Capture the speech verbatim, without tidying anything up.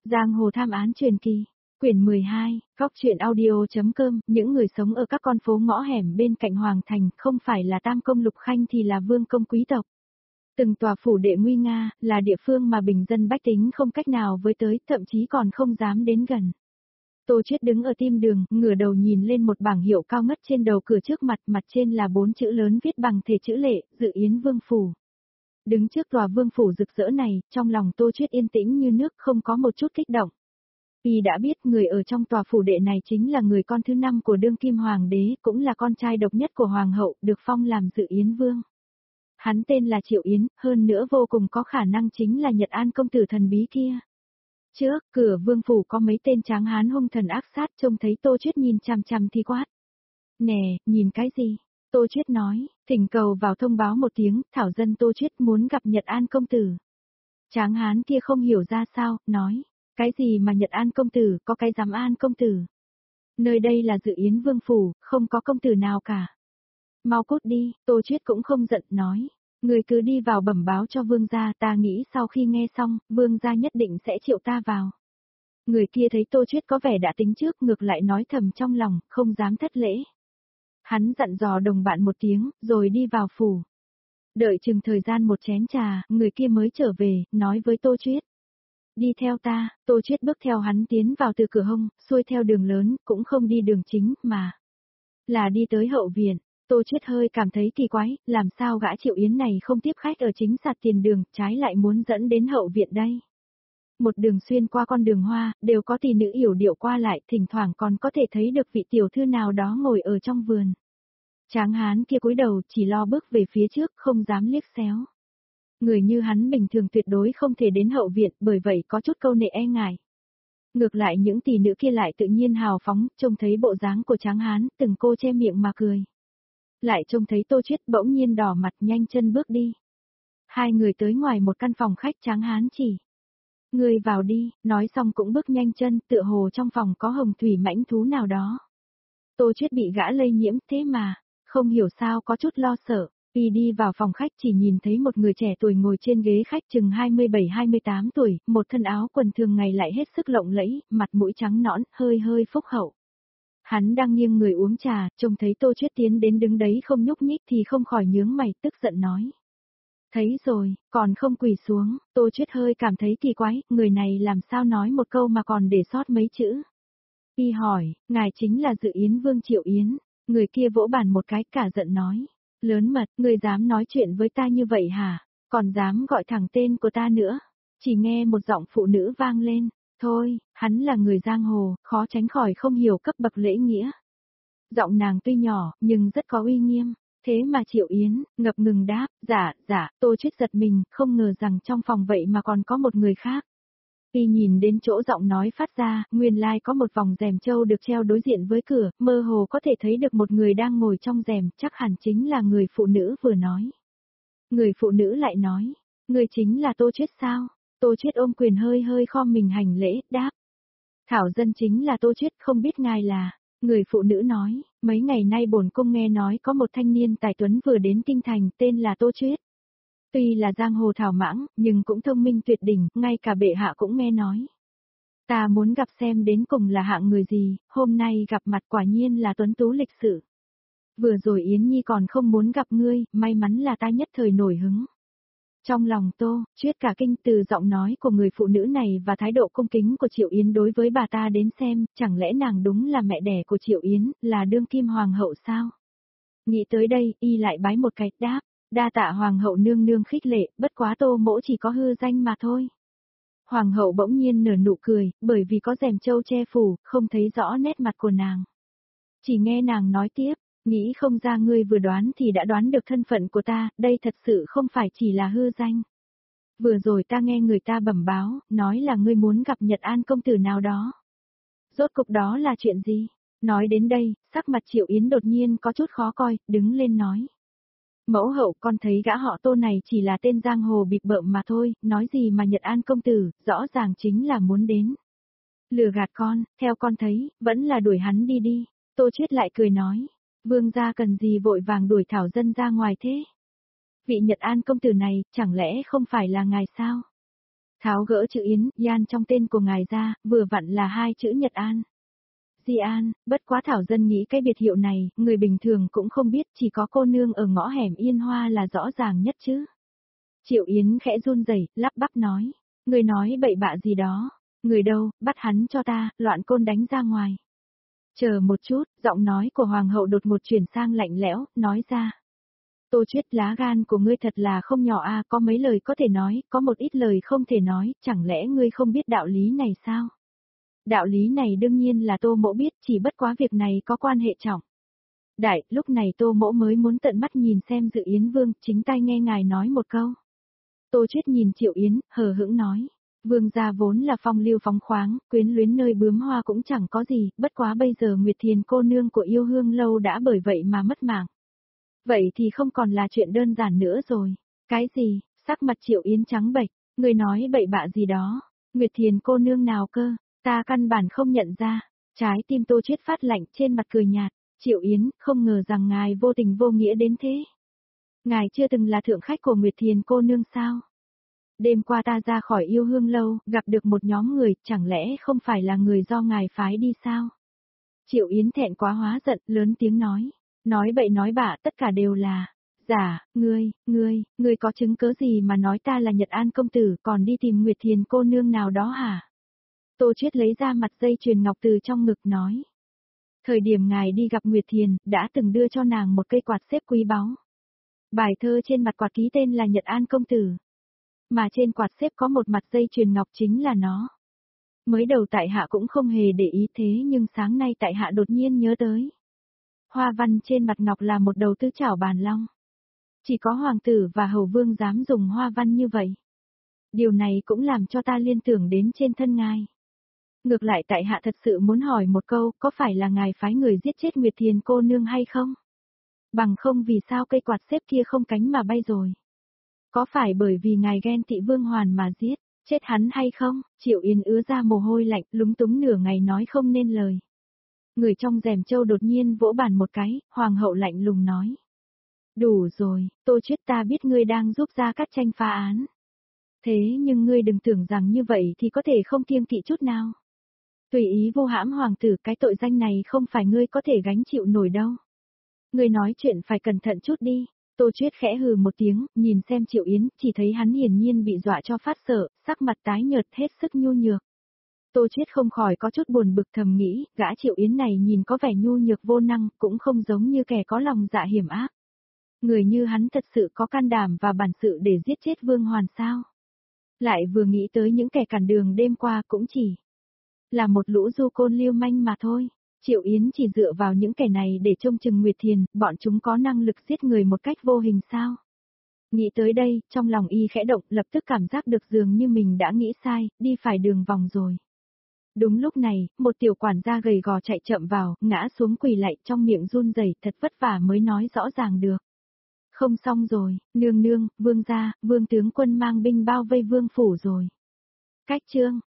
Giang hồ tham án truyền kỳ, quyển mười hai, góc truyện audio.com, những người sống ở các con phố ngõ hẻm bên cạnh Hoàng Thành, không phải là tam công lục khanh thì là vương công quý tộc. Từng tòa phủ đệ nguy nga, là địa phương mà bình dân bách tính không cách nào với tới, thậm chí còn không dám đến gần. Tô Chiết đứng ở tim đường, ngửa đầu nhìn lên một bảng hiệu cao ngất trên đầu cửa trước mặt, mặt trên là bốn chữ lớn viết bằng thể chữ lệ, Dự Yến Vương Phủ. Đứng trước tòa vương phủ rực rỡ này, trong lòng Tô Chiết yên tĩnh như nước, không có một chút kích động. Y đã biết người ở trong tòa phủ đệ này chính là người con thứ năm của đương kim hoàng đế, cũng là con trai độc nhất của hoàng hậu, được phong làm Dự Yến Vương. Hắn tên là Triệu Yến, hơn nữa vô cùng có khả năng chính là Nhật An công tử thần bí kia. Trước, cửa vương phủ có mấy tên tráng hán hung thần ác sát, trông thấy Tô Chiết nhìn chằm chằm thì quát. Nè, nhìn cái gì? Tô Chiết nói, thỉnh cầu vào thông báo một tiếng, thảo dân Tô Chiết muốn gặp Nhật An công tử. Tráng hán kia không hiểu ra sao, nói, cái gì mà Nhật An công tử, có cái dám An công tử. Nơi đây là Dự Yến Vương phủ, không có công tử nào cả. Mau cút đi, Tô Chiết cũng không giận, nói, người cứ đi vào bẩm báo cho vương gia, ta nghĩ sau khi nghe xong, vương gia nhất định sẽ triệu ta vào. Người kia thấy Tô Chiết có vẻ đã tính trước, ngược lại nói thầm trong lòng, không dám thất lễ. Hắn dặn dò đồng bạn một tiếng, rồi đi vào phủ. Đợi chừng thời gian một chén trà, người kia mới trở về, nói với Tô Chiết. Đi theo ta, Tô Chiết bước theo hắn tiến vào từ cửa hông, xuôi theo đường lớn, cũng không đi đường chính, mà là đi tới hậu viện. Tô Chiết hơi cảm thấy kỳ quái, làm sao gã Triệu Yến này không tiếp khách ở chính sạp tiền đường, trái lại muốn dẫn đến hậu viện đây. Một đường xuyên qua con đường hoa, đều có tỷ nữ yểu điệu qua lại, thỉnh thoảng còn có thể thấy được vị tiểu thư nào đó ngồi ở trong vườn. Tráng hán kia cúi đầu, chỉ lo bước về phía trước, không dám liếc xéo. Người như hắn bình thường tuyệt đối không thể đến hậu viện, bởi vậy có chút câu nệ e ngại. Ngược lại những tỷ nữ kia lại tự nhiên hào phóng, trông thấy bộ dáng của tráng hán, từng cô che miệng mà cười. Lại trông thấy Tô Chiết bỗng nhiên đỏ mặt, nhanh chân bước đi. Hai người tới ngoài một căn phòng khách, tráng hán chỉ. Người vào đi, nói xong cũng bước nhanh chân, tựa hồ trong phòng có hồng thủy mãnh thú nào đó. Tô Chiết bị gã lây nhiễm, thế mà, không hiểu sao có chút lo sợ. Y đi vào phòng khách chỉ nhìn thấy một người trẻ tuổi ngồi trên ghế khách chừng hai mươi bảy hai mươi tám tuổi, một thân áo quần thường ngày lại hết sức lộng lẫy, mặt mũi trắng nõn, hơi hơi phúc hậu. Hắn đang nghiêng người uống trà, trông thấy Tô Chiết tiến đến đứng đấy không nhúc nhích thì không khỏi nhướng mày, tức giận nói. Thấy rồi, còn không quỳ xuống, Tô Chiết hơi cảm thấy kỳ quái, người này làm sao nói một câu mà còn để sót mấy chữ. Y hỏi, ngài chính là Dự Yến Vương Triệu Yến, người kia vỗ bàn một cái, cả giận nói. Lớn mật, người dám nói chuyện với ta như vậy hả? Còn dám gọi thẳng tên của ta nữa? Chỉ nghe một giọng phụ nữ vang lên. Thôi, hắn là người giang hồ, khó tránh khỏi không hiểu cấp bậc lễ nghĩa. Giọng nàng tuy nhỏ, nhưng rất có uy nghiêm. Thế mà Triệu Yến, ngập ngừng đáp, dạ, dạ, Tô Chiết giật mình, không ngờ rằng trong phòng vậy mà còn có một người khác. Y nhìn đến chỗ giọng nói phát ra, nguyên lai có một vòng rèm châu được treo đối diện với cửa, mơ hồ có thể thấy được một người đang ngồi trong rèm, chắc hẳn chính là người phụ nữ vừa nói. Người phụ nữ lại nói, người chính là Tô Chiết sao? Tô Chiết ôm quyền hơi hơi khom mình hành lễ, đáp. Thảo dân chính là Tô Chiết, không biết ngài là. Người phụ nữ nói, mấy ngày nay bổn cung nghe nói có một thanh niên tài tuấn vừa đến kinh thành, tên là Tô Chiết. Tuy là giang hồ thảo mãng, nhưng cũng thông minh tuyệt đỉnh, ngay cả bệ hạ cũng nghe nói. Ta muốn gặp xem đến cùng là hạng người gì, hôm nay gặp mặt quả nhiên là tuấn tú lịch sự. Vừa rồi Yến Nhi còn không muốn gặp ngươi, may mắn là ta nhất thời nổi hứng. Trong lòng Tô Chiết cả kinh từ giọng nói của người phụ nữ này và thái độ cung kính của Triệu Yến đối với bà ta đến xem, chẳng lẽ nàng đúng là mẹ đẻ của Triệu Yến, là đương kim hoàng hậu sao? Nghĩ tới đây, y lại bái một cái, đáp. Đa tạ hoàng hậu nương nương khích lệ, bất quá Tô mỗ chỉ có hư danh mà thôi. Hoàng hậu bỗng nhiên nở nụ cười, bởi vì có rèm châu che phủ, không thấy rõ nét mặt của nàng. Chỉ nghe nàng nói tiếp, nghĩ không ra ngươi vừa đoán thì đã đoán được thân phận của ta, đây thật sự không phải chỉ là hư danh. Vừa rồi ta nghe người ta bẩm báo, nói là ngươi muốn gặp Nhật An công tử nào đó. Rốt cục đó là chuyện gì? Nói đến đây, sắc mặt Triệu Yến đột nhiên có chút khó coi, đứng lên nói. Mẫu hậu, con thấy gã họ Tô này chỉ là tên giang hồ bịp bợm mà thôi, nói gì mà Nhật An công tử, rõ ràng chính là muốn đến. Lừa gạt con, theo con thấy, vẫn là đuổi hắn đi đi. Tô Chiết lại cười nói, vương gia cần gì vội vàng đuổi thảo dân ra ngoài thế? Vị Nhật An công tử này, chẳng lẽ không phải là ngài sao? Tháo gỡ chữ Yến, Yan trong tên của ngài ra, vừa vặn là hai chữ Nhật An. Di An, bất quá Thảo Dân nghĩ cái biệt hiệu này, người bình thường cũng không biết, chỉ có cô nương ở ngõ hẻm Yên Hoa là rõ ràng nhất chứ. Triệu Yến khẽ run rẩy, lắp bắp nói, người nói bậy bạ gì đó, người đâu, bắt hắn cho ta, loạn côn đánh ra ngoài. Chờ một chút, giọng nói của Hoàng hậu đột một chuyển sang lạnh lẽo, nói ra. Tô Chuyết, lá gan của ngươi thật là không nhỏ a, có mấy lời có thể nói, có một ít lời không thể nói, chẳng lẽ ngươi không biết đạo lý này sao? Đạo lý này đương nhiên là Tô Mỗ biết, chỉ bất quá việc này có quan hệ trọng. Đại, lúc này Tô Mỗ mới muốn tận mắt nhìn xem Dự Yến Vương, chính tai nghe ngài nói một câu. Tô Chuyết nhìn Triệu Yến, hờ hững nói. Vương gia vốn là phong lưu phóng khoáng, quyến luyến nơi bướm hoa cũng chẳng có gì, bất quá bây giờ Nguyệt Thiền cô nương của Yêu Hương lâu đã bởi vậy mà mất mạng. Vậy thì không còn là chuyện đơn giản nữa rồi. Cái gì, sắc mặt Triệu Yến trắng bệch, người nói bậy bạ gì đó, Nguyệt Thiền cô nương nào cơ, ta căn bản không nhận ra, trái tim Tô Chuyết phát lạnh trên mặt cười nhạt, Triệu Yến, không ngờ rằng ngài vô tình vô nghĩa đến thế. Ngài chưa từng là thượng khách của Nguyệt Thiền cô nương sao? Đêm qua ta ra khỏi Yêu Hương lâu, gặp được một nhóm người, chẳng lẽ không phải là người do ngài phái đi sao? Triệu Yến thẹn quá hóa giận, lớn tiếng nói. Nói bậy nói bạ tất cả đều là, giả, ngươi, ngươi, ngươi có chứng cớ gì mà nói ta là Nhật An công tử còn đi tìm Nguyệt Thiền cô nương nào đó hả? Tô Chuyết lấy ra mặt dây chuyền ngọc từ trong ngực nói. Thời điểm ngài đi gặp Nguyệt Thiền, đã từng đưa cho nàng một cây quạt xếp quý báu. Bài thơ trên mặt quạt ký tên là Nhật An công tử. Mà trên quạt xếp có một mặt dây chuyền ngọc chính là nó. Mới đầu tại hạ cũng không hề để ý thế nhưng sáng nay tại hạ đột nhiên nhớ tới. Hoa văn trên mặt ngọc là một đầu tứ trảo bàn long. Chỉ có hoàng tử và hầu vương dám dùng hoa văn như vậy. Điều này cũng làm cho ta liên tưởng đến trên thân ngài. Ngược lại tại hạ thật sự muốn hỏi một câu, có phải là ngài phái người giết chết Nguyệt Thiền cô nương hay không? Bằng không vì sao cây quạt xếp kia không cánh mà bay rồi? Có phải bởi vì ngài ghen tị Vương Hoàn mà giết, chết hắn hay không? Triệu Yến ứa ra mồ hôi lạnh, lúng túng nửa ngày nói không nên lời. Người trong rèm châu đột nhiên vỗ bàn một cái, hoàng hậu lạnh lùng nói. Đủ rồi, Tô Chuyết, ta biết ngươi đang giúp Gia Cát Tranh phá án. Thế nhưng ngươi đừng tưởng rằng như vậy thì có thể không kiêng kỵ chút nào. Tùy ý vô hãm hoàng tử, cái tội danh này không phải ngươi có thể gánh chịu nổi đâu. Ngươi nói chuyện phải cẩn thận chút đi. Tô Chuyết khẽ hừ một tiếng, nhìn xem Triệu Yến, chỉ thấy hắn hiển nhiên bị dọa cho phát sợ, sắc mặt tái nhợt hết sức nhu nhược. Tô Chuyết không khỏi có chút buồn bực thầm nghĩ, gã Triệu Yến này nhìn có vẻ nhu nhược vô năng, cũng không giống như kẻ có lòng dạ hiểm ác. Người như hắn thật sự có can đảm và bản sự để giết chết Vương Hoàn sao? Lại vừa nghĩ tới những kẻ cản đường đêm qua cũng chỉ là một lũ du côn lưu manh mà thôi. Triệu Yến chỉ dựa vào những kẻ này để trông chừng Nguyệt Thiền, bọn chúng có năng lực giết người một cách vô hình sao? Nghĩ tới đây, trong lòng y khẽ động, lập tức cảm giác được dường như mình đã nghĩ sai, đi phải đường vòng rồi. Đúng lúc này, một tiểu quản gia gầy gò chạy chậm vào, ngã xuống quỳ lạy trong miệng run rẩy, thật vất vả mới nói rõ ràng được. Không xong rồi, nương nương, vương gia, vương tướng quân mang binh bao vây vương phủ rồi. Cách chương,